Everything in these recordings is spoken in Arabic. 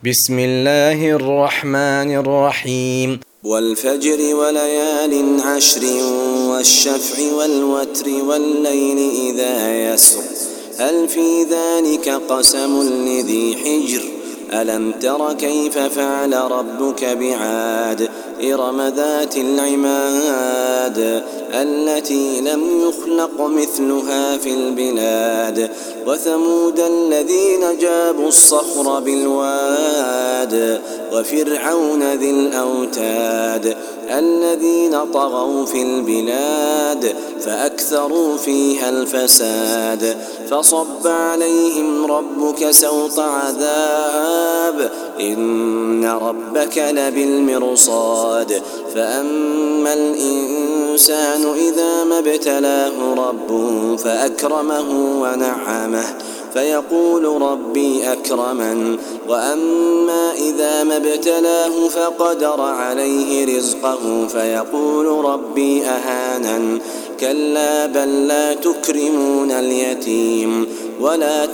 بسم الله الرحمن الرحيم والفجر وليال عشر والشفع والوتر والليل إذا يسر هل في ذلك قسم لذي حجر ألم تر كيف فعل ربك بعاد إرم ذات العماد التي لم يخلق مثلها في البلاد وثمود الذين جابوا الصخر بالواد وفرعون ذي الأوتاد الذين طغوا في البلاد فأكثروا فيها الفساد فصب عليهم ربك سوط عذاب إن ربك لبالمرصاد فأما الإنسان إذا ما ابتلاه ربه فأكرمه ونعمه فيقول ربي أكرمن وأما إذا ما ابتلاه فقدر عليه رزقه فيقول ربي أهانن كلا بل لا تكرمون اليتيم ولا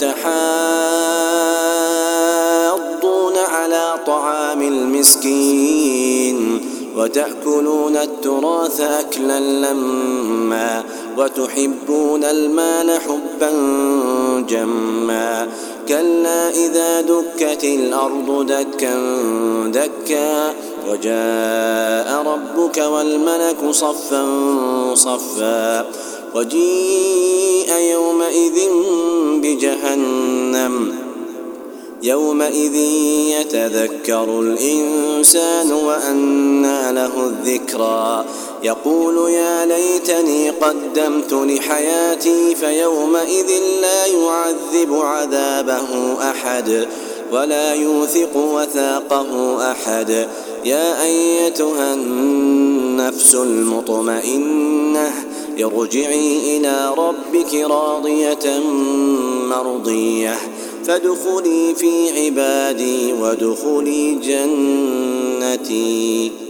تحاضون على طعام المسكين وتأكلون التراث أكلا لما وتحبون المال حبا جما كلا إذا دكت الأرض دكا دكا وجاء ربك والملك صفا صفا وجيء يومئذ بجهنم يومئذ يتذكر الإنسان وأنى له الذكرى يقول يا ليتني قدمت لحياتي فيومئذ لا يعذب عذابه أحد ولا يوثق وثاقه أحد يا أيتها النفس المطمئنة ارجعي إلى ربك راضية مرضية فادخلي في عبادي وادخلي جنتي.